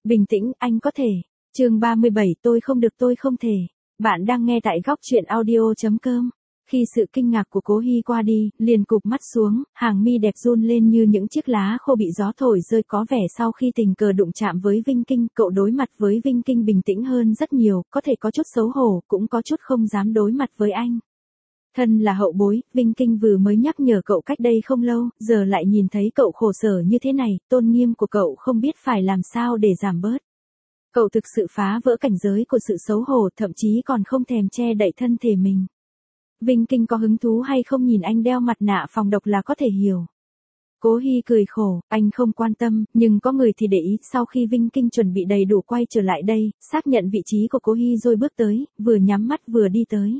Bình tĩnh, anh có thể. Chương 37, tôi không thể. Bạn đang nghe tại góc truyện audio.com. Khi sự kinh ngạc của Cố Hi qua đi, liền cụp mắt xuống, hàng mi đẹp run lên như những chiếc lá khô bị gió thổi rơi, có vẻ sau khi tình cờ đụng chạm với Vinh Kinh, cậu đối mặt với Vinh Kinh bình tĩnh hơn rất nhiều, có thể có chút xấu hổ, cũng có chút không dám đối mặt với anh. Thân là hậu bối, Vinh Kinh vừa mới nhắc nhở cậu cách đây không lâu, giờ lại nhìn thấy cậu khổ sở như thế này, tôn nghiêm của cậu không biết phải làm sao để giảm bớt. Cậu thực sự phá vỡ cảnh giới của sự xấu hổ, thậm chí còn không thèm che đậy thân thể mình. Vinh Kinh có hứng thú hay không nhìn anh đeo mặt nạ phòng độc là có thể hiểu. Cố Hi cười khổ, anh không quan tâm, nhưng có người thì để ý. Sau khi Vinh Kinh chuẩn bị đầy đủ quay trở lại đây, xác nhận vị trí của Cố Hi rồi bước tới, vừa nhắm mắt vừa đi tới.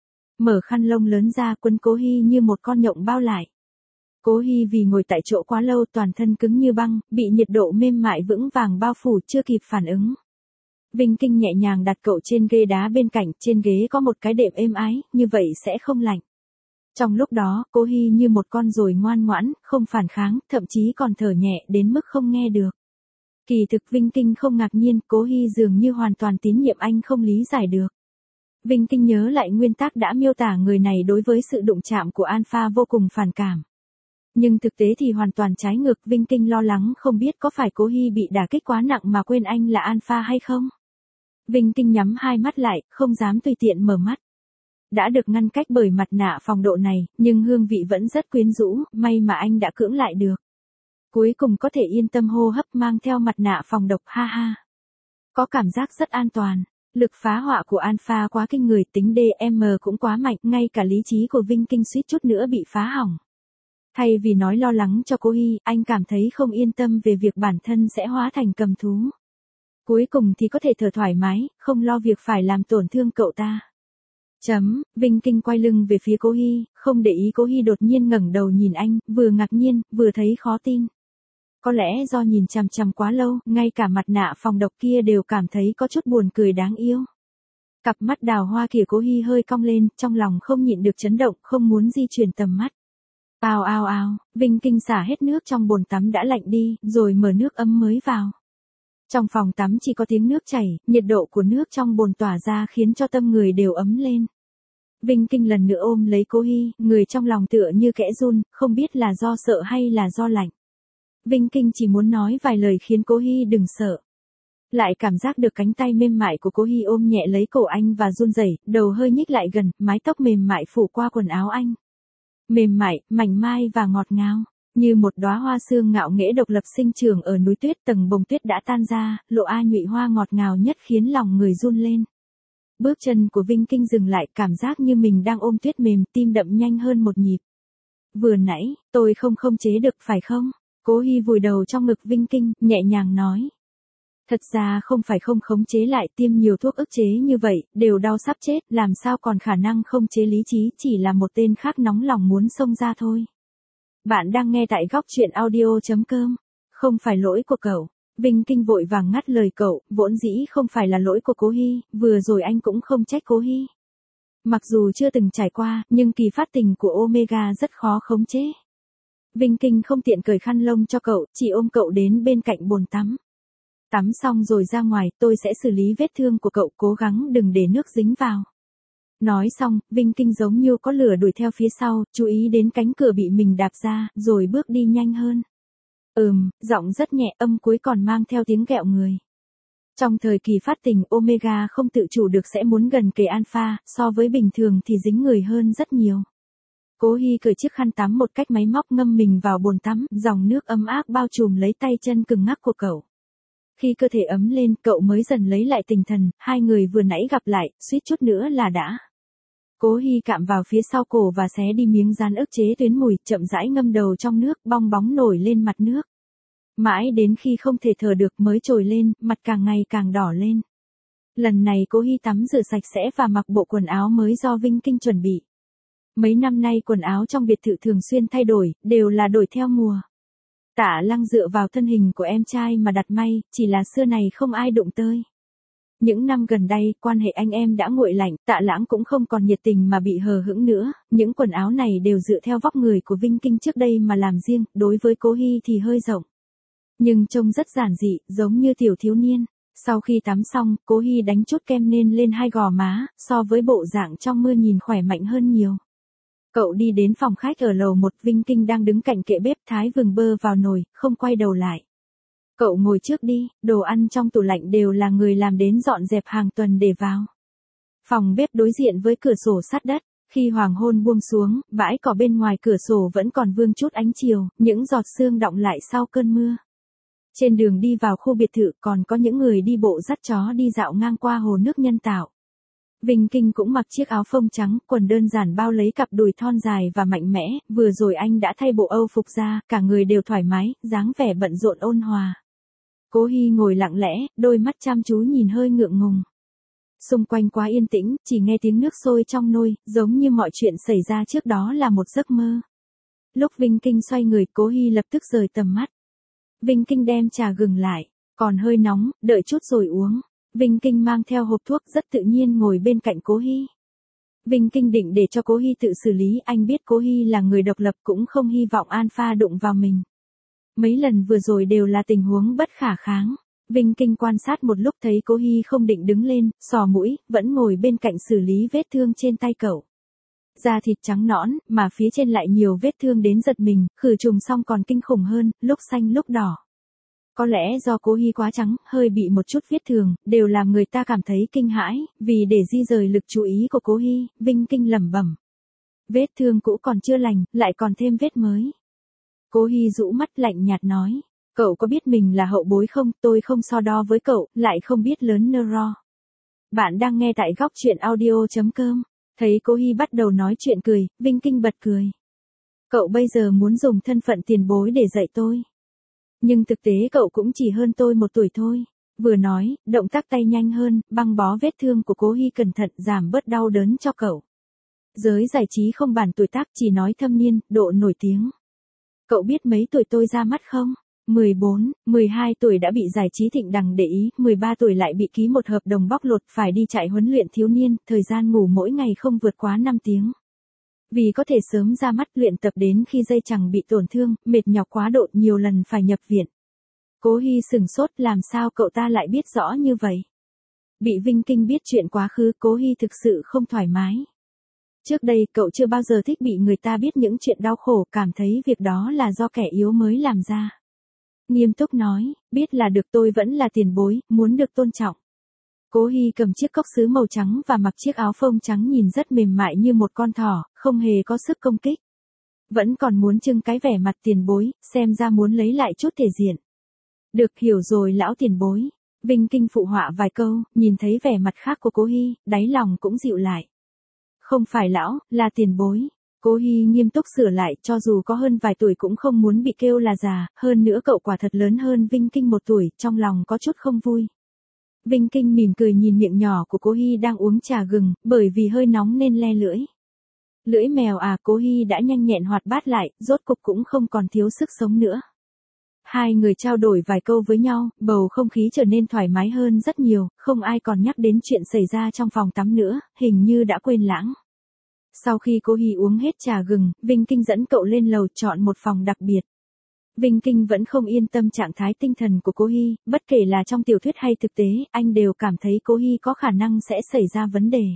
Mở khăn lông lớn ra quấn Cố Hi như một con nhộng bao lại. Cố Hi vì ngồi tại chỗ quá lâu toàn thân cứng như băng, bị nhiệt độ mềm mại vững vàng bao phủ chưa kịp phản ứng. Vinh Kinh nhẹ nhàng đặt cậu trên ghế đá bên cạnh, trên ghế có một cái đệm êm ái, như vậy sẽ không lạnh. Trong lúc đó, Cố Hi như một con ruồi ngoan ngoãn, không phản kháng, thậm chí còn thở nhẹ đến mức không nghe được. Kỳ thực Vinh Kinh không ngạc nhiên, Cố Hi dường như hoàn toàn tín nhiệm anh không lý giải được. Vinh Kinh nhớ lại nguyên tắc đã miêu tả người này đối với sự đụng chạm của Alpha vô cùng phản cảm. Nhưng thực tế thì hoàn toàn trái ngược, Vinh Kinh lo lắng không biết có phải Cố Hi bị đả kích quá nặng mà quên anh là Alpha hay không. Vinh Kinh nhắm hai mắt lại, không dám tùy tiện mở mắt. Đã được ngăn cách bởi mặt nạ phòng độ này, nhưng hương vị vẫn rất quyến rũ, may mà anh đã cưỡng lại được. Cuối cùng có thể yên tâm hô hấp mang theo mặt nạ phòng độc, ha ha. Có cảm giác rất an toàn. Lực phá hoại của Alpha quá kinh người, tính DM cũng quá mạnh, ngay cả lý trí của Vinh Kinh suýt chút nữa bị phá hỏng. Thay vì nói lo lắng cho Cố Hi, anh cảm thấy không yên tâm về việc bản thân sẽ hóa thành cầm thú. Cuối cùng thì có thể thở thoải mái, không lo việc phải làm tổn thương cậu ta. Vinh Kinh quay lưng về phía Cố Hi, không để ý Cố Hi đột nhiên ngẩng đầu nhìn anh, vừa ngạc nhiên, vừa thấy khó tin. Có lẽ do nhìn chằm chằm quá lâu, ngay cả mặt nạ phòng độc kia đều cảm thấy có chút buồn cười đáng yêu. Cặp mắt đào hoa kia Cố Hi hơi cong lên, trong lòng không nhịn được chấn động, không muốn di chuyển tầm mắt. Ao ao ao, Vinh Kinh xả hết nước trong bồn tắm đã lạnh đi, rồi mở nước ấm mới vào. Trong phòng tắm chỉ có tiếng nước chảy, nhiệt độ của nước trong bồn tỏa ra khiến cho tâm người đều ấm lên. Vinh Kinh lần nữa ôm lấy Cố Hi, người trong lòng tựa như kẽ run, không biết là do sợ hay là do lạnh. Vinh Kinh chỉ muốn nói vài lời khiến Cố Hi đừng sợ. Lại cảm giác được cánh tay mềm mại của Cố Hi ôm nhẹ lấy cổ anh và run rẩy, đầu hơi nhích lại gần, mái tóc mềm mại phủ qua quần áo anh. Mềm mại, mảnh mai và ngọt ngào, như một đóa hoa sương ngạo nghễ độc lập sinh trưởng ở núi tuyết, tầng bông tuyết đã tan ra, lộ a nhụy hoa ngọt ngào nhất khiến lòng người run lên. Bước chân của Vinh Kinh dừng lại, cảm giác như mình đang ôm tuyết mềm, tim đập nhanh hơn một nhịp. Vừa nãy, tôi không chế được phải không? Cố Hi vùi đầu trong ngực Vinh Kinh, nhẹ nhàng nói. Thật ra không phải không khống chế lại, tiêm nhiều thuốc ức chế như vậy, đều đau sắp chết, làm sao còn khả năng không chế lý trí, chỉ là một tên khác nóng lòng muốn xông ra thôi. Bạn đang nghe tại góc truyện audio.com. Không phải lỗi của cậu. Vinh Kinh vội vàng ngắt lời cậu, vốn dĩ không phải là lỗi của Cố Hi, vừa rồi anh cũng không trách Cố Hi. Mặc dù chưa từng trải qua, nhưng kỳ phát tình của Omega rất khó khống chế. Vinh Kinh không tiện cởi khăn lông cho cậu, chỉ ôm cậu đến bên cạnh bồn tắm. Tắm xong rồi ra ngoài, tôi sẽ xử lý vết thương của cậu, cố gắng đừng để nước dính vào. Nói xong, Vinh Kinh giống như có lửa đuổi theo phía sau, chú ý đến cánh cửa bị mình đạp ra, rồi bước đi nhanh hơn. Giọng rất nhẹ, âm cuối còn mang theo tiếng ghẹo người. Trong thời kỳ phát tình, Omega không tự chủ được sẽ muốn gần kề Alpha, so với bình thường thì dính người hơn rất nhiều. Cố Hi cởi chiếc khăn tắm một cách máy móc, ngâm mình vào bồn tắm, dòng nước ấm áp bao trùm lấy tay chân cứng ngắc của cậu. Khi cơ thể ấm lên, cậu mới dần lấy lại tinh thần, hai người vừa nãy gặp lại, suýt chút nữa là đã. Cố Hi cạm vào phía sau cổ và xé đi miếng dán ức chế tuyến mùi, chậm rãi ngâm đầu trong nước, bong bóng nổi lên mặt nước. Mãi đến khi không thể thở được mới trồi lên, mặt càng ngày càng đỏ lên. Lần này Cố Hi tắm rửa sạch sẽ và mặc bộ quần áo mới do Vinh Kinh chuẩn bị. Mấy năm nay quần áo trong biệt thự thường xuyên thay đổi, đều là đổi theo mùa. Tạ Lăng dựa vào thân hình của em trai mà đặt may, chỉ là xưa này không ai đụng tới. Những năm gần đây, quan hệ anh em đã nguội lạnh, Tạ Lãng cũng không còn nhiệt tình mà bị hờ hững nữa, những quần áo này đều dựa theo vóc người của Vinh Kinh trước đây mà làm riêng, đối với Cố Hi thì hơi rộng. nhưng trông rất giản dị, giống như tiểu thiếu niên. Sau khi tắm xong, Cố Hi đánh chút kem nền lên hai gò má, so với bộ dạng trong mưa nhìn khỏe mạnh hơn nhiều. Cậu đi đến phòng khách ở lầu 1, Vinh Kinh đang đứng cạnh kệ bếp thái vừng bơ vào nồi, không quay đầu lại. Cậu ngồi trước đi, đồ ăn trong tủ lạnh đều là người làm đến dọn dẹp hàng tuần để vào. Phòng bếp đối diện với cửa sổ sát đất, khi hoàng hôn buông xuống, bãi cỏ bên ngoài cửa sổ vẫn còn vương chút ánh chiều, những giọt sương đọng lại sau cơn mưa. Trên đường đi vào khu biệt thự còn có những người đi bộ dắt chó đi dạo ngang qua hồ nước nhân tạo. Vinh Kinh cũng mặc chiếc áo phông trắng, quần đơn giản bao lấy cặp đùi thon dài và mạnh mẽ, vừa rồi anh đã thay bộ Âu phục ra, cả người đều thoải mái, dáng vẻ bận rộn ôn hòa. Cố Hi ngồi lặng lẽ, đôi mắt chăm chú nhìn hơi ngượng ngùng. Xung quanh quá yên tĩnh, chỉ nghe tiếng nước sôi trong nồi, giống như mọi chuyện xảy ra trước đó là một giấc mơ. Lúc Vinh Kinh xoay người, Cố Hi lập tức rời tầm mắt. Vinh Kinh đem trà gừng lại, còn hơi nóng, đợi chút rồi uống. Vinh Kinh mang theo hộp thuốc rất tự nhiên ngồi bên cạnh Cố Hi. Vinh Kinh định để cho Cố Hi tự xử lý, anh biết Cố Hi là người độc lập cũng không hy vọng Alpha đụng vào mình. Mấy lần vừa rồi đều là tình huống bất khả kháng. Vinh Kinh quan sát một lúc thấy Cố Hi không định đứng lên, sò mũi, vẫn ngồi bên cạnh xử lý vết thương trên tay cậu. Da thịt trắng nõn, mà phía trên lại nhiều vết thương đến giật mình, khử trùng xong còn kinh khủng hơn, lúc xanh lúc đỏ. Có lẽ do Cố Hi quá trắng, hơi bị một chút vết thương, đều làm người ta cảm thấy kinh hãi, vì để di rời lực chú ý của Cố Hi, Vinh Kinh lẩm bẩm. Vết thương cũ còn chưa lành, lại còn thêm vết mới. Cố Hi rũ mắt lạnh nhạt nói, cậu có biết mình là hậu bối không, tôi không so đo với cậu, lại không biết lớn neuro. Bạn đang nghe tại góc truyện audio.com. Thấy Cố Hi bắt đầu nói chuyện cười, Vinh Kinh bật cười. Cậu bây giờ muốn dùng thân phận tiền bối để dạy tôi. Nhưng thực tế cậu cũng chỉ hơn tôi 1 tuổi thôi. Vừa nói, động tác tay nhanh hơn, băng bó vết thương của Cố Hi cẩn thận giảm bớt đau đớn cho cậu. Giới giải trí không bàn tuổi tác, chỉ nói thâm niên, độ nổi tiếng. Cậu biết mấy tuổi tôi ra mắt không? 14, 12 tuổi đã bị giải trí thịnh đằng để ý, 13 tuổi lại bị ký một hợp đồng bóc lột phải đi trại huấn luyện thiếu niên, thời gian ngủ mỗi ngày không vượt quá 5 tiếng. Vì có thể sớm ra mắt luyện tập đến khi dây chằng bị tổn thương, mệt nhọc quá độ nhiều lần phải nhập viện. Cố Hi sừng sốt, làm sao cậu ta lại biết rõ như vậy? Bị Vinh Kinh biết chuyện quá khứ, Cố Hi thực sự không thoải mái. Trước đây cậu chưa bao giờ thích bị người ta biết những chuyện đau khổ, cảm thấy việc đó là do kẻ yếu mới làm ra. Nghiêm túc nói, biết là được, tôi vẫn là tiền bối, muốn được tôn trọng. Cố Hi cầm chiếc cốc sứ màu trắng và mặc chiếc áo phông trắng nhìn rất mềm mại như một con thỏ, không hề có sức công kích. Vẫn còn muốn trưng cái vẻ mặt tiền bối, xem ra muốn lấy lại chút thể diện. Được, hiểu rồi lão tiền bối. Vinh Kinh phụ họa vài câu, nhìn thấy vẻ mặt khác của Cố Hi, đáy lòng cũng dịu lại. Không phải lão, là tiền bối. Cố Hi nghiêm túc sửa lại, cho dù có hơn vài tuổi cũng không muốn bị kêu là già, hơn nữa cậu quả thật lớn hơn Vinh Kinh 1 tuổi, trong lòng có chút không vui. Vinh Kinh mỉm cười nhìn miệng nhỏ của Cố Hi đang uống trà gừng, bởi vì hơi nóng nên le lưỡi. Lưỡi mèo à, Cố Hi đã nhanh nhẹn hoạt bát lại, rốt cục cũng không còn thiếu sức sống nữa. Hai người trao đổi vài câu với nhau, bầu không khí trở nên thoải mái hơn rất nhiều, không ai còn nhắc đến chuyện xảy ra trong phòng tắm nữa, hình như đã quên lãng. Sau khi Cố Hi uống hết trà gừng, Vinh Kinh dẫn cậu lên lầu chọn một phòng đặc biệt. Vinh Kinh vẫn không yên tâm trạng thái tinh thần của Cố Hi, bất kể là trong tiểu thuyết hay thực tế, anh đều cảm thấy Cố Hi có khả năng sẽ xảy ra vấn đề.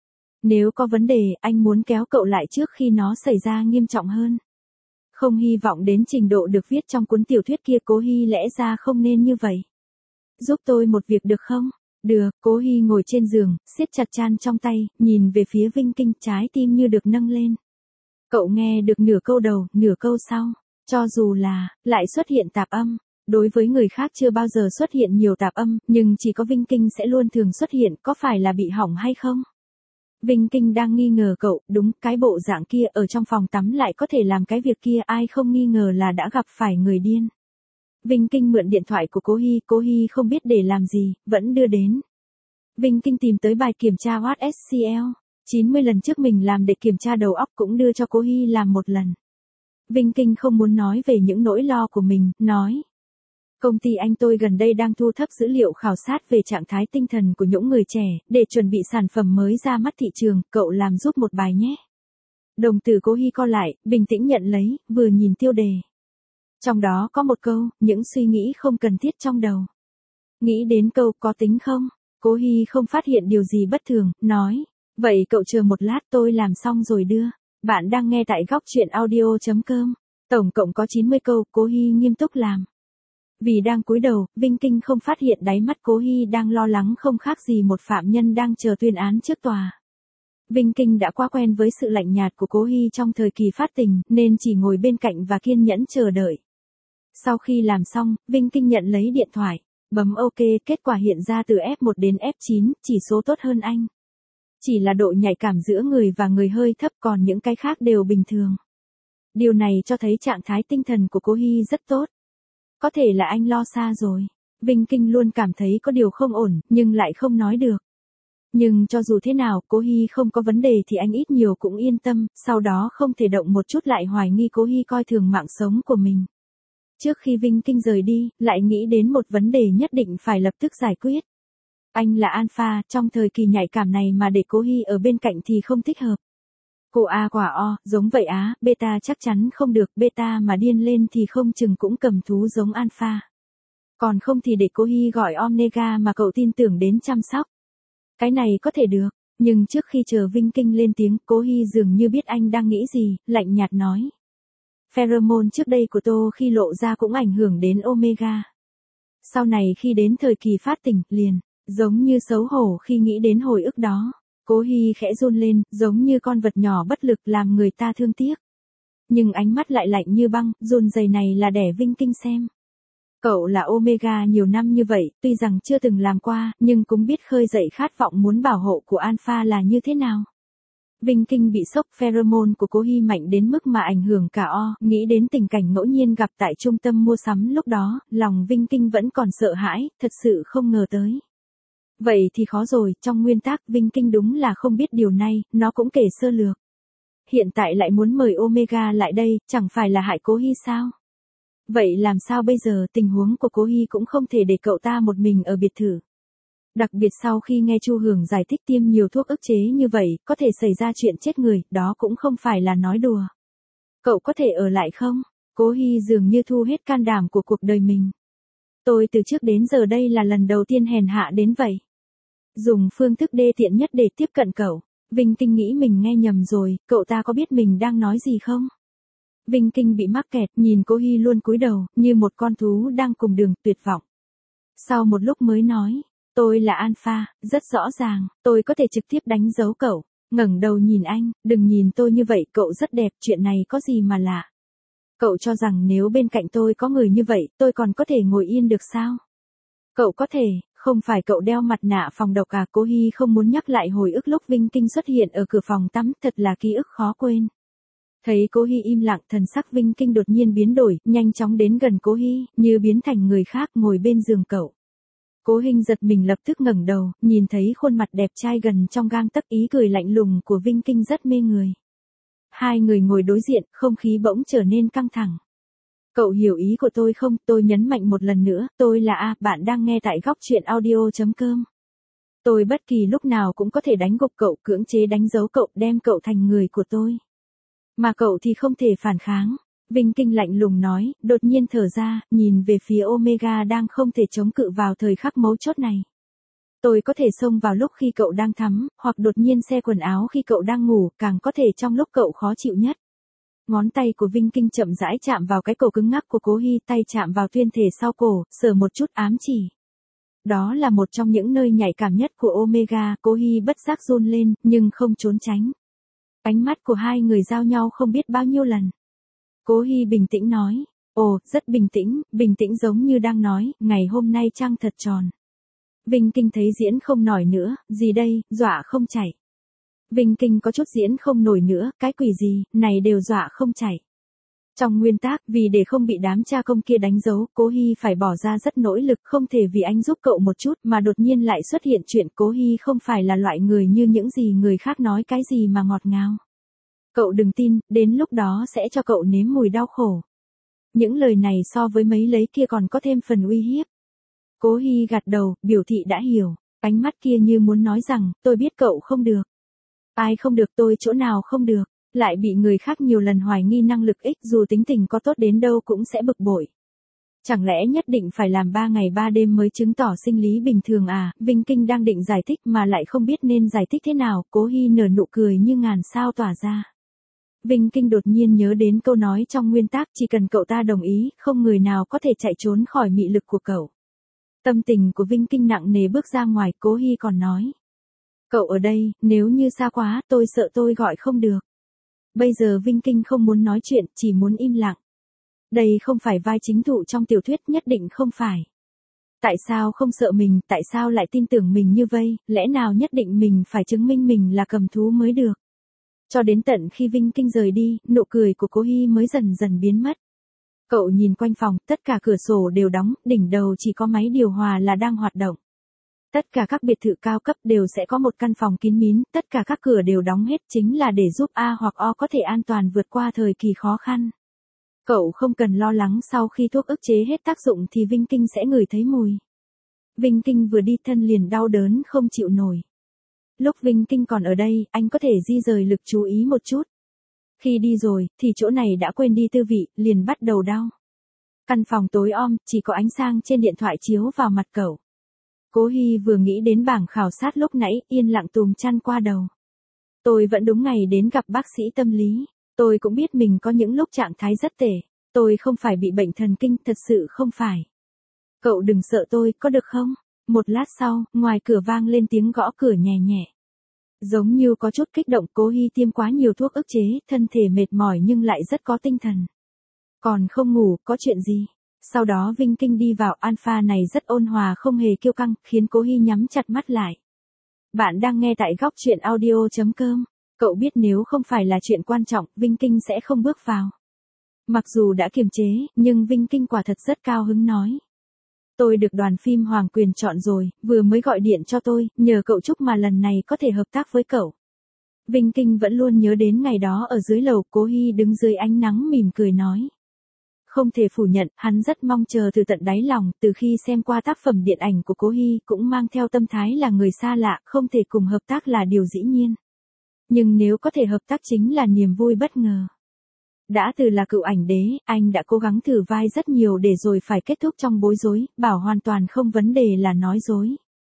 Nếu có vấn đề, anh muốn kéo cậu lại trước khi nó xảy ra nghiêm trọng hơn. Không hy vọng đến trình độ được viết trong cuốn tiểu thuyết kia, Cố Hi lẽ ra không nên như vậy. Giúp tôi một việc được không? Được, Cố Hi ngồi trên giường, siết chặt chan trong tay, nhìn về phía Vinh Kinh, trái tim như được nâng lên. Cậu nghe được nửa câu đầu, nửa câu sau. Cho dù là, lại xuất hiện tạp âm. Đối với người khác chưa bao giờ xuất hiện nhiều tạp âm, nhưng chỉ có Vinh Kinh sẽ luôn thường xuất hiện, có phải là bị hỏng hay không? Vinh Kinh đang nghi ngờ cậu, đúng, cái bộ dạng kia ở trong phòng tắm lại có thể làm cái việc kia, ai không nghi ngờ là đã gặp phải người điên. Vinh Kinh mượn điện thoại của Cố Hi không biết để làm gì, vẫn đưa đến. Vinh Kinh tìm tới bài kiểm tra Word SQL, 90 lần trước mình làm để kiểm tra đầu óc cũng đưa cho Cố Hi làm 1 lần. Vinh Kinh không muốn nói về những nỗi lo của mình, nói. Công ty anh tôi gần đây đang thu thập dữ liệu khảo sát về trạng thái tinh thần của những người trẻ, để chuẩn bị sản phẩm mới ra mắt thị trường, cậu làm giúp một bài nhé. Đồng tử Cố Hi co lại, bình tĩnh nhận lấy, vừa nhìn tiêu đề. Trong đó có một câu, những suy nghĩ không cần thiết trong đầu. Nghĩ đến câu có tính không? Cố Hy không phát hiện điều gì bất thường, nói. Vậy cậu chờ một lát tôi làm xong rồi đưa. Bạn đang nghe tại góc chuyện audio.com. Tổng cộng có 90 câu, Cố Hy nghiêm túc làm. Vì đang cúi đầu, Vinh Kinh không phát hiện đáy mắt Cố Hy đang lo lắng không khác gì một phạm nhân đang chờ tuyên án trước tòa. Vinh Kinh đã quá quen với sự lạnh nhạt của Cố Hy trong thời kỳ phát tình, nên chỉ ngồi bên cạnh và kiên nhẫn chờ đợi. Sau khi làm xong, Vinh Kinh nhận lấy điện thoại, bấm OK, kết quả hiện ra từ F1 đến F9, chỉ số tốt hơn anh. Chỉ là độ nhạy cảm giữa người và người hơi thấp, còn những cái khác đều bình thường. Điều này cho thấy trạng thái tinh thần của Cố Hy rất tốt. Có thể là anh lo xa rồi. Vinh Kinh luôn cảm thấy có điều không ổn, nhưng lại không nói được. Nhưng cho dù thế nào, Cố Hy không có vấn đề thì anh ít nhiều cũng yên tâm, sau đó không thể động một chút lại hoài nghi Cố Hy coi thường mạng sống của mình. Trước khi Vinh Kinh rời đi, lại nghĩ đến một vấn đề nhất định phải lập tức giải quyết. Anh là alpha, trong thời kỳ nhạy cảm này mà để Cố Hy ở bên cạnh thì không thích hợp. Cô A quả O, giống vậy á, beta chắc chắn không được, beta mà điên lên thì không chừng cũng cầm thú giống alpha. Còn không thì để Cố Hy gọi Omega mà cậu tin tưởng đến chăm sóc. Cái này có thể được, nhưng trước khi chờ Vinh Kinh lên tiếng, Cố Hy dường như biết anh đang nghĩ gì, lạnh nhạt nói. Pheromone trước đây của tôi khi lộ ra cũng ảnh hưởng đến Omega. Sau này khi đến thời kỳ phát tỉnh, liền, giống như xấu hổ khi nghĩ đến hồi ức đó. Cố Hy khẽ run lên, giống như con vật nhỏ bất lực làm người ta thương tiếc. Nhưng ánh mắt lại lạnh như băng, run rẩy này là để Vinh Kinh xem. Cậu là Omega nhiều năm như vậy, tuy rằng chưa từng làm qua, nhưng cũng biết khơi dậy khát vọng muốn bảo hộ của Alpha là như thế nào. Vinh Kinh bị sốc, pheromone của Cố Hy mạnh đến mức mà ảnh hưởng cả O, nghĩ đến tình cảnh ngẫu nhiên gặp tại trung tâm mua sắm lúc đó, lòng Vinh Kinh vẫn còn sợ hãi, thật sự không ngờ tới. Vậy thì khó rồi, trong nguyên tắc Vinh Kinh đúng là không biết điều này, nó cũng kể sơ lược. Hiện tại lại muốn mời Omega lại đây, chẳng phải là hại Cố Hy sao? Vậy làm sao bây giờ, tình huống của Cố Hy cũng không thể để cậu ta một mình ở biệt thự. Đặc biệt sau khi nghe Chu Hường giải thích tiêm nhiều thuốc ức chế như vậy, có thể xảy ra chuyện chết người, đó cũng không phải là nói đùa. Cậu có thể ở lại không? Cố Hy dường như thu hết can đảm của cuộc đời mình. Tôi từ trước đến giờ đây là lần đầu tiên hèn hạ đến vậy. Dùng phương thức đê tiện nhất để tiếp cận cậu. Vinh Kinh nghĩ mình nghe nhầm rồi, cậu ta có biết mình đang nói gì không? Vinh Kinh bị mắc kẹt, nhìn Cố Hy luôn cúi đầu, như một con thú đang cùng đường, tuyệt vọng. Sau một lúc mới nói, tôi là Alpha, rất rõ ràng, tôi có thể trực tiếp đánh dấu cậu. Ngẩng đầu nhìn anh, đừng nhìn tôi như vậy, cậu rất đẹp, chuyện này có gì mà lạ. Cậu cho rằng nếu bên cạnh tôi có người như vậy, tôi còn có thể ngồi yên được sao? Cậu có thể, không phải cậu đeo mặt nạ phòng độc à? Cố Hy không muốn nhắc lại hồi ức lúc Vinh Kinh xuất hiện ở cửa phòng tắm, thật là ký ức khó quên. Thấy Cố Hy im lặng, thần sắc Vinh Kinh đột nhiên biến đổi, nhanh chóng đến gần Cố Hy, như biến thành người khác ngồi bên giường cậu. Cố Hinh giật mình lập tức ngẩng đầu, nhìn thấy khuôn mặt đẹp trai gần trong gang tấc, ý cười lạnh lùng của Vinh Kinh rất mê người. Hai người ngồi đối diện, không khí bỗng trở nên căng thẳng. Cậu hiểu ý của tôi không? Tôi nhấn mạnh một lần nữa, tôi là A, bạn đang nghe tại góc chuyện audio.com. Tôi bất kỳ lúc nào cũng có thể đánh gục cậu, cưỡng chế đánh dấu cậu, đem cậu thành người của tôi. Mà cậu thì không thể phản kháng. Vinh Kinh lạnh lùng nói, đột nhiên thở ra, nhìn về phía Omega đang không thể chống cự vào thời khắc mấu chốt này. Tôi có thể xông vào lúc khi cậu đang tắm, hoặc đột nhiên xe quần áo khi cậu đang ngủ, càng có thể trong lúc cậu khó chịu nhất. Ngón tay của Vinh Kinh chậm rãi chạm vào cái cổ cứng ngắc của Cố Hy, tay chạm vào tuyên thể sau cổ, sờ một chút ám chỉ. Đó là một trong những nơi nhạy cảm nhất của Omega, Cố Hy bất giác run lên, nhưng không trốn tránh. Ánh mắt của hai người giao nhau không biết bao nhiêu lần. Cố Hy bình tĩnh nói, ồ, rất bình tĩnh giống như đang nói, ngày hôm nay trăng thật tròn. Vinh Kinh thấy diễn không nổi nữa, gì đây, dọa không chảy. Vinh Kinh có chút diễn không nổi nữa, cái quỷ gì, này đều dọa không chảy. Trong nguyên tắc, vì để không bị đám cha công kia đánh dấu, Cố Hy phải bỏ ra rất nỗ lực, không thể vì anh giúp cậu một chút mà đột nhiên lại xuất hiện chuyện. Cố Hy không phải là loại người như những gì người khác nói cái gì mà ngọt ngào. Cậu đừng tin, đến lúc đó sẽ cho cậu nếm mùi đau khổ. Những lời này so với mấy lấy kia còn có thêm phần uy hiếp. Cố Hy gật đầu, biểu thị đã hiểu, ánh mắt kia như muốn nói rằng, tôi biết cậu không được. Ai không được, tôi chỗ nào không được. Lại bị người khác nhiều lần hoài nghi năng lực dù tính tình có tốt đến đâu cũng sẽ bực bội. Chẳng lẽ nhất định phải làm 3 ngày 3 đêm mới chứng tỏ sinh lý bình thường à? Vinh Kinh đang định giải thích mà lại không biết nên giải thích thế nào, Cố Hi nở nụ cười như ngàn sao tỏa ra. Vinh Kinh đột nhiên nhớ đến câu nói trong nguyên tắc, chỉ cần cậu ta đồng ý, không người nào có thể chạy trốn khỏi mị lực của cậu. Tâm tình của Vinh Kinh nặng nề bước ra ngoài, Cố Hi còn nói. Cậu ở đây, nếu như xa quá, tôi sợ tôi gọi không được. Bây giờ Vinh Kinh không muốn nói chuyện, chỉ muốn im lặng. Đây không phải vai chính thụ trong tiểu thuyết, nhất định không phải. Tại sao không sợ mình, tại sao lại tin tưởng mình như vây, lẽ nào nhất định mình phải chứng minh mình là cầm thú mới được. Cho đến tận khi Vinh Kinh rời đi, nụ cười của Cố Hi mới dần dần biến mất. Cậu nhìn quanh phòng, tất cả cửa sổ đều đóng, đỉnh đầu chỉ có máy điều hòa là đang hoạt động. Tất cả các biệt thự cao cấp đều sẽ có một căn phòng kín mít, tất cả các cửa đều đóng hết chính là để giúp A hoặc O có thể an toàn vượt qua thời kỳ khó khăn. Cậu không cần lo lắng sau khi thuốc ức chế hết tác dụng thì Vinh Kinh sẽ ngửi thấy mùi. Vinh Kinh vừa đi thân liền đau đớn không chịu nổi. Lúc Vinh Kinh còn ở đây, anh có thể di rời lực chú ý một chút. Khi đi rồi, thì chỗ này đã quên đi tư vị, liền bắt đầu đau. Căn phòng tối om, chỉ có ánh sáng trên điện thoại chiếu vào mặt cậu. Cố Hi vừa nghĩ đến bảng khảo sát lúc nãy, yên lặng tùm chăn qua đầu. Tôi vẫn đúng ngày đến gặp bác sĩ tâm lý. Tôi cũng biết mình có những lúc trạng thái rất tệ. Tôi không phải bị bệnh thần kinh, thật sự không phải. Cậu đừng sợ tôi, có được không? Một lát sau, ngoài cửa vang lên tiếng gõ cửa nhẹ nhẹ. Giống như có chút kích động, Cố Hi tiêm quá nhiều thuốc ức chế, thân thể mệt mỏi nhưng lại rất có tinh thần. Còn không ngủ, có chuyện gì? Sau đó Vinh Kinh đi vào, Alpha này rất ôn hòa không hề kiêu căng, khiến Cố Hi nhắm chặt mắt lại. Bạn đang nghe tại góc truyện audio.com. Cậu biết nếu không phải là chuyện quan trọng, Vinh Kinh sẽ không bước vào. Mặc dù đã kiềm chế, nhưng Vinh Kinh quả thật rất cao hứng nói. Tôi được đoàn phim Hoàng Quyền chọn rồi, vừa mới gọi điện cho tôi, nhờ cậu chúc mà lần này có thể hợp tác với cậu. Vinh Kinh vẫn luôn nhớ đến ngày đó ở dưới lầu, Cố Hi đứng dưới ánh nắng mỉm cười nói. Không thể phủ nhận, hắn rất mong chờ từ tận đáy lòng, từ khi xem qua tác phẩm điện ảnh của Cố Hi cũng mang theo tâm thái là người xa lạ, không thể cùng hợp tác là điều dĩ nhiên. Nhưng nếu có thể hợp tác chính là niềm vui bất ngờ. Đã từ là cựu ảnh đế, anh đã cố gắng thử vai rất nhiều để rồi phải kết thúc trong bối rối, bảo hoàn toàn không vấn đề là nói dối.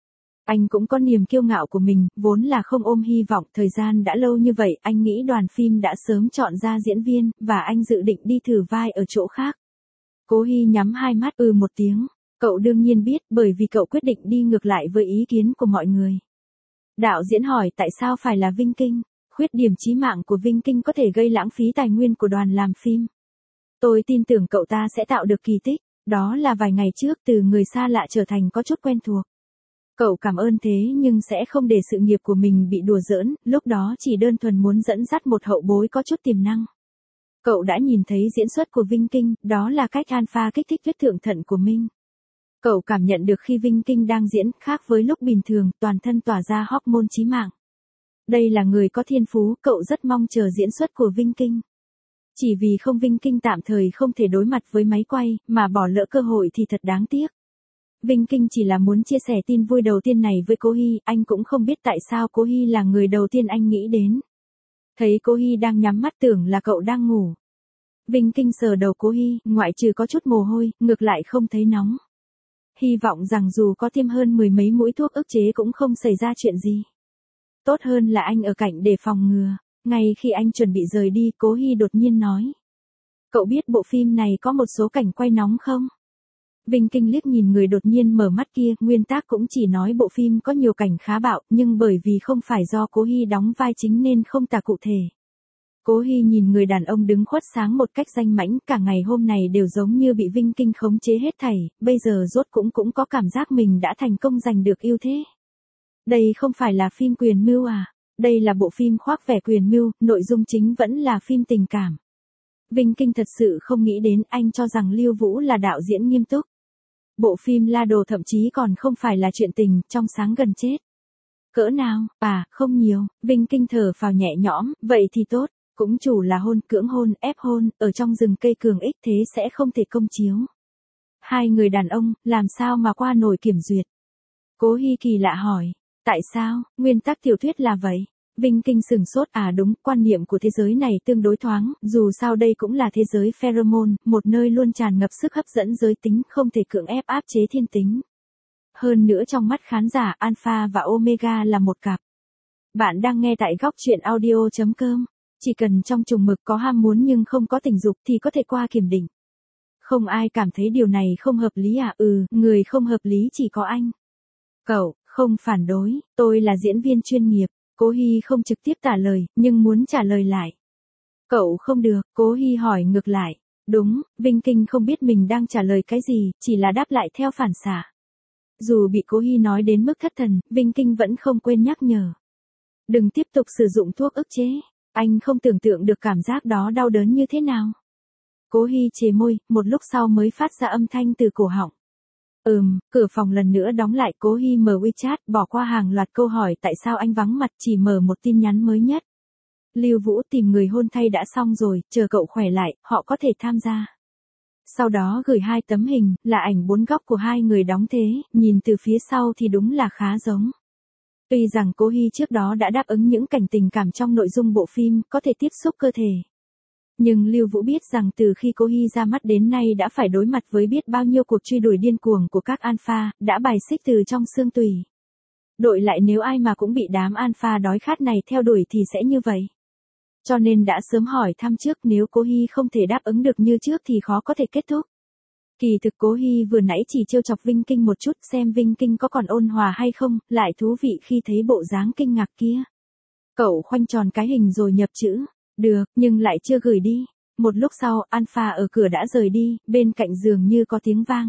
Anh cũng có niềm kiêu ngạo của mình, vốn là không ôm hy vọng, thời gian đã lâu như vậy, anh nghĩ đoàn phim đã sớm chọn ra diễn viên, và anh dự định đi thử vai ở chỗ khác. Cố Hi nhắm hai mắt một tiếng, cậu đương nhiên biết, bởi vì cậu quyết định đi ngược lại với ý kiến của mọi người. Đạo diễn hỏi tại sao phải là Vinh Kinh, khuyết điểm chí mạng của Vinh Kinh có thể gây lãng phí tài nguyên của đoàn làm phim. Tôi tin tưởng cậu ta sẽ tạo được kỳ tích, đó là vài ngày trước từ người xa lạ trở thành có chút quen thuộc. Cậu cảm ơn thế nhưng sẽ không để sự nghiệp của mình bị đùa giỡn, lúc đó chỉ đơn thuần muốn dẫn dắt một hậu bối có chút tiềm năng. Cậu đã nhìn thấy diễn xuất của Vinh Kinh, đó là cách alpha kích thích huyết thượng thận của mình. Cậu cảm nhận được khi Vinh Kinh đang diễn, khác với lúc bình thường, toàn thân tỏa ra hormone chí mạng. Đây là người có thiên phú, cậu rất mong chờ diễn xuất của Vinh Kinh. Chỉ vì không Vinh Kinh tạm thời không thể đối mặt với máy quay, mà bỏ lỡ cơ hội thì thật đáng tiếc. Vinh Kinh chỉ là muốn chia sẻ tin vui đầu tiên này với Cố Hi, anh cũng không biết tại sao Cố Hi là người đầu tiên anh nghĩ đến. Thấy Cố Hi đang nhắm mắt tưởng là cậu đang ngủ. Vinh Kinh sờ đầu Cố Hi, ngoại trừ có chút mồ hôi, ngược lại không thấy nóng. Hy vọng rằng dù có tiêm hơn 10 mấy mũi thuốc ức chế cũng không xảy ra chuyện gì. Tốt hơn là anh ở cạnh để phòng ngừa. Ngay khi anh chuẩn bị rời đi, Cố Hi đột nhiên nói. Cậu biết bộ phim này có một số cảnh quay nóng không? Vinh Kinh liếc nhìn người đột nhiên mở mắt kia, nguyên tác cũng chỉ nói bộ phim có nhiều cảnh khá bạo, nhưng bởi vì không phải do Cố Hi đóng vai chính nên không tả cụ thể. Cố Hi nhìn người đàn ông đứng khuất sáng một cách danh mãnh, cả ngày hôm này đều giống như bị Vinh Kinh khống chế hết thảy, bây giờ rốt cũng có cảm giác mình đã thành công giành được ưu thế. Đây không phải là phim quyền mưu à? Đây là bộ phim khoác vẻ quyền mưu, nội dung chính vẫn là phim tình cảm. Vinh Kinh thật sự không nghĩ đến, anh cho rằng Lưu Vũ là đạo diễn nghiêm túc. Bộ phim La Đồ thậm chí còn không phải là chuyện tình, trong sáng gần chết. Cỡ nào? Không nhiều. Vinh Kinh thở phào nhẹ nhõm, vậy thì tốt. Cũng chủ là hôn, cưỡng hôn, ép hôn, ở trong rừng cây cường ích thế sẽ không thể công chiếu. Hai người đàn ông, làm sao mà qua nổi kiểm duyệt? Cố Hi kỳ lạ hỏi. Tại sao? Nguyên tắc tiểu thuyết là vậy. Vinh Kinh sửng sốt, đúng, quan niệm của thế giới này tương đối thoáng, dù sao đây cũng là thế giới pheromone, một nơi luôn tràn ngập sức hấp dẫn giới tính, không thể cưỡng ép áp chế thiên tính. Hơn nữa trong mắt khán giả, Alpha và Omega là một cặp. Bạn đang nghe tại góc truyện audio.com. Chỉ cần trong trùng mực có ham muốn nhưng không có tình dục thì có thể qua kiểm định. Không ai cảm thấy điều này không hợp lý à? Người không hợp lý chỉ có anh. Cậu, không phản đối, tôi là diễn viên chuyên nghiệp. Cố Hy không trực tiếp trả lời, nhưng muốn trả lời lại. Cậu không được, Cố Hy hỏi ngược lại. Đúng, Vinh Kinh không biết mình đang trả lời cái gì, chỉ là đáp lại theo phản xạ. Dù bị Cố Hy nói đến mức thất thần, Vinh Kinh vẫn không quên nhắc nhở. Đừng tiếp tục sử dụng thuốc ức chế. Anh không tưởng tượng được cảm giác đó đau đớn như thế nào. Cố Hy chề môi, một lúc sau mới phát ra âm thanh từ cổ họng. Cửa phòng lần nữa đóng lại. Cố Hy mở WeChat, bỏ qua hàng loạt câu hỏi tại sao anh vắng mặt, chỉ mở một tin nhắn mới nhất. Lưu Vũ tìm người hôn thay đã xong rồi, chờ cậu khỏe lại, họ có thể tham gia. Sau đó gửi 2 tấm hình, là ảnh 4 góc của 2 người đóng thế, nhìn từ phía sau thì đúng là khá giống. Tuy rằng Cố Hy trước đó đã đáp ứng những cảnh tình cảm trong nội dung bộ phim, có thể tiếp xúc cơ thể. Nhưng Lưu Vũ biết rằng từ khi Cố Hy ra mắt đến nay đã phải đối mặt với biết bao nhiêu cuộc truy đuổi điên cuồng của các alpha, đã bài xích từ trong xương tủy. Đổi lại nếu ai mà cũng bị đám alpha đói khát này theo đuổi thì sẽ như vậy. Cho nên đã sớm hỏi thăm trước, nếu Cố Hy không thể đáp ứng được như trước thì khó có thể kết thúc. Kỳ thực Cố Hy vừa nãy chỉ trêu chọc Vinh Kinh một chút xem Vinh Kinh có còn ôn hòa hay không, lại thú vị khi thấy bộ dáng kinh ngạc kia. Cậu khoanh tròn cái hình rồi nhập chữ. Được, nhưng lại chưa gửi đi. Một lúc sau, Alpha ở cửa đã rời đi, bên cạnh giường như có tiếng vang.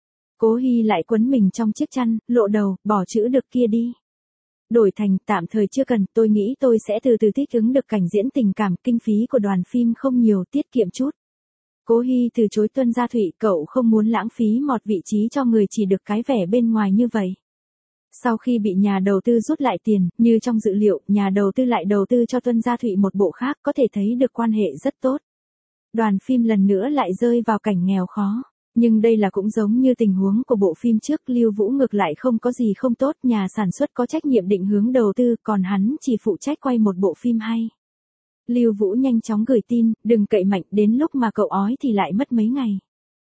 Cố Hy lại quấn mình trong chiếc chăn, lộ đầu, bỏ chữ được kia đi. Đổi thành, tạm thời chưa cần, tôi nghĩ tôi sẽ từ từ thích ứng được cảnh diễn tình cảm, kinh phí của đoàn phim không nhiều, tiết kiệm chút. Cố Hy từ chối tuân gia thụy, cậu không muốn lãng phí một vị trí cho người chỉ được cái vẻ bên ngoài như vậy. Sau khi bị nhà đầu tư rút lại tiền, như trong dự liệu, nhà đầu tư lại đầu tư cho Tuân Gia Thụy một bộ khác, có thể thấy được quan hệ rất tốt. Đoàn phim lần nữa lại rơi vào cảnh nghèo khó. Nhưng đây là cũng giống như tình huống của bộ phim trước, Lưu Vũ ngược lại không có gì không tốt, nhà sản xuất có trách nhiệm định hướng đầu tư, còn hắn chỉ phụ trách quay một bộ phim hay. Lưu Vũ nhanh chóng gửi tin, đừng cậy mạnh, đến lúc mà cậu ói thì lại mất mấy ngày.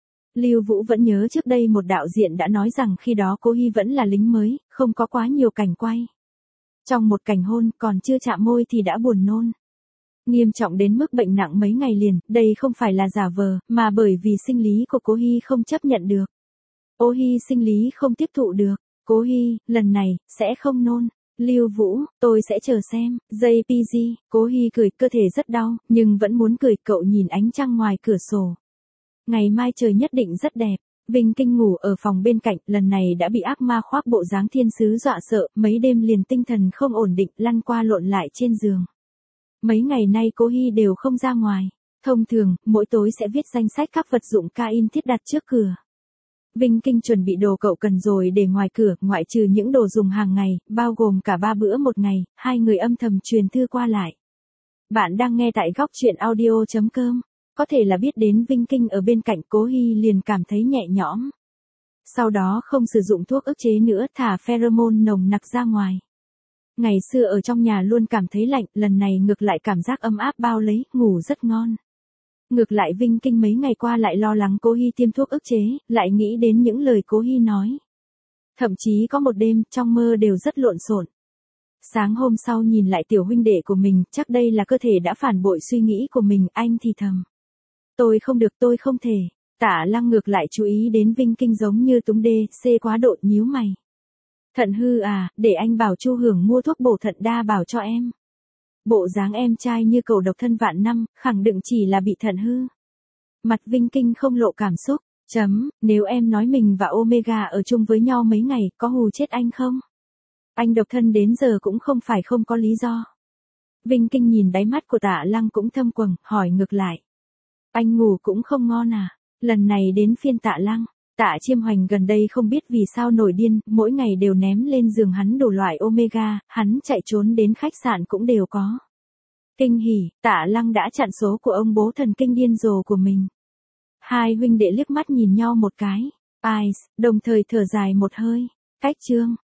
Lưu Vũ vẫn nhớ trước đây một đạo diễn đã nói rằng khi đó Cố Hy vẫn là lính mới, không có quá nhiều cảnh quay. Trong một cảnh hôn, còn chưa chạm môi thì đã buồn nôn. Nghiêm trọng đến mức bệnh nặng mấy ngày liền, đây không phải là giả vờ, mà bởi vì sinh lý của Cố Hy không chấp nhận được. Cố Hy sinh lý không tiếp thụ được. Cố Hy, lần này, sẽ không nôn. Lưu Vũ, tôi sẽ chờ xem. JPG, Cố Hy cười, cơ thể rất đau, nhưng vẫn muốn cười. Cậu nhìn ánh trăng ngoài cửa sổ. Ngày mai trời nhất định rất đẹp. Vinh Kinh ngủ ở phòng bên cạnh, lần này đã bị ác ma khoác bộ dáng thiên sứ dọa sợ, mấy đêm liền tinh thần không ổn định, lăn qua lộn lại trên giường. Mấy ngày nay Cố Hy đều không ra ngoài. Thông thường, mỗi tối sẽ viết danh sách các vật dụng ca-in thiết đặt trước cửa. Vinh Kinh chuẩn bị đồ cậu cần rồi để ngoài cửa, ngoại trừ những đồ dùng hàng ngày, bao gồm cả 3 bữa một ngày, 2 người âm thầm truyền thư qua lại. Bạn đang nghe tại góc truyện audio.com. Có thể là biết đến Vinh Kinh ở bên cạnh, Cố Hy liền cảm thấy nhẹ nhõm. Sau đó không sử dụng thuốc ức chế nữa, thả pheromone nồng nặc ra ngoài. Ngày xưa ở trong nhà luôn cảm thấy lạnh, lần này ngược lại cảm giác ấm áp bao lấy, ngủ rất ngon. Ngược lại Vinh Kinh mấy ngày qua lại lo lắng Cố Hy tiêm thuốc ức chế, lại nghĩ đến những lời Cố Hy nói. Thậm chí có một đêm, trong mơ đều rất lộn xộn. Sáng hôm sau nhìn lại tiểu huynh đệ của mình, chắc đây là cơ thể đã phản bội suy nghĩ của mình, anh thì thầm. Tôi không được, tôi không thể. Tạ Lăng ngược lại chú ý đến Vinh Kinh giống như túng đê, xê quá độ, nhíu mày. Thận hư à, để anh bảo Chu Hưởng mua thuốc bổ thận đa bảo cho em. Bộ dáng em trai như cầu độc thân vạn năm, khẳng định chỉ là bị thận hư. Mặt Vinh Kinh không lộ cảm xúc. Nếu em nói mình và Omega ở chung với nhau mấy ngày, có hù chết anh không? Anh độc thân đến giờ cũng không phải không có lý do. Vinh Kinh nhìn đáy mắt của Tạ Lăng cũng thâm quầng, hỏi ngược lại. Anh ngủ cũng không ngon à? Lần này đến phiên Tạ Lăng. Tạ Chiêm Hoành gần đây không biết vì sao nổi điên, mỗi ngày đều ném lên giường hắn đủ loại Omega, hắn chạy trốn đến khách sạn cũng đều có. Kinh hỉ, Tạ Lăng đã chặn số của ông bố thần kinh điên rồ của mình. Hai huynh đệ liếc mắt nhìn nhau một cái. Đồng thời thở dài một hơi. Cách chương.